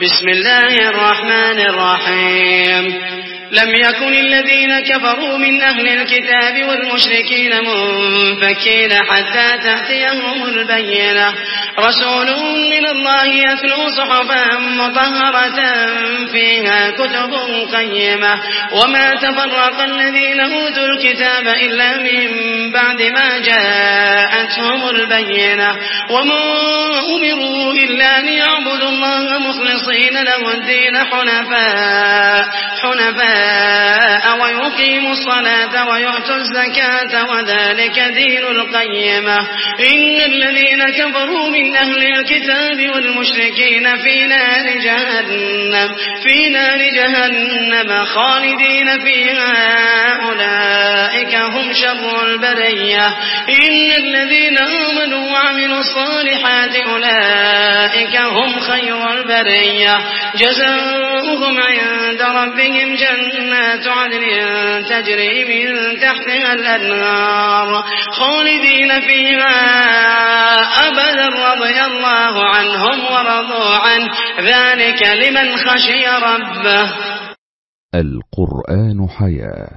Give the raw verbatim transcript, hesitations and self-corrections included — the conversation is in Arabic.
بسم الله الرحمن الرحيم. لم يكن الذين كفروا من أهل الكتاب والمشركين منفكين حتى تأتيهم البينة. رسول من الله يتلو صحفا مطهرة فيها كتب قيمة. وما تفرق الذين أوتوا الكتاب إلا من بعد ما جاءتهم البينة. وما أمروا إلا ليعبدوا الله مخلصين له الدين حنفاء حنفاء ويقيموا الصلاة ويؤتوا الزكاة وذلك دين القيمة. إن الذين كفروا من أهل الكتاب والمشركين في نار جهنم في نار جهنم خالدين فيها أولئك هم شر البرية. إن الذين آمنوا وعملوا الصالحات أولئك هم خير البرية. جزاؤهم عند ربهم جنات عدن تجري من تحتها الأنهار خالدين فيها أبدا رضي الله عنهم ورضوا عنه ذلك لمن خشي ربه. القرآن حياة.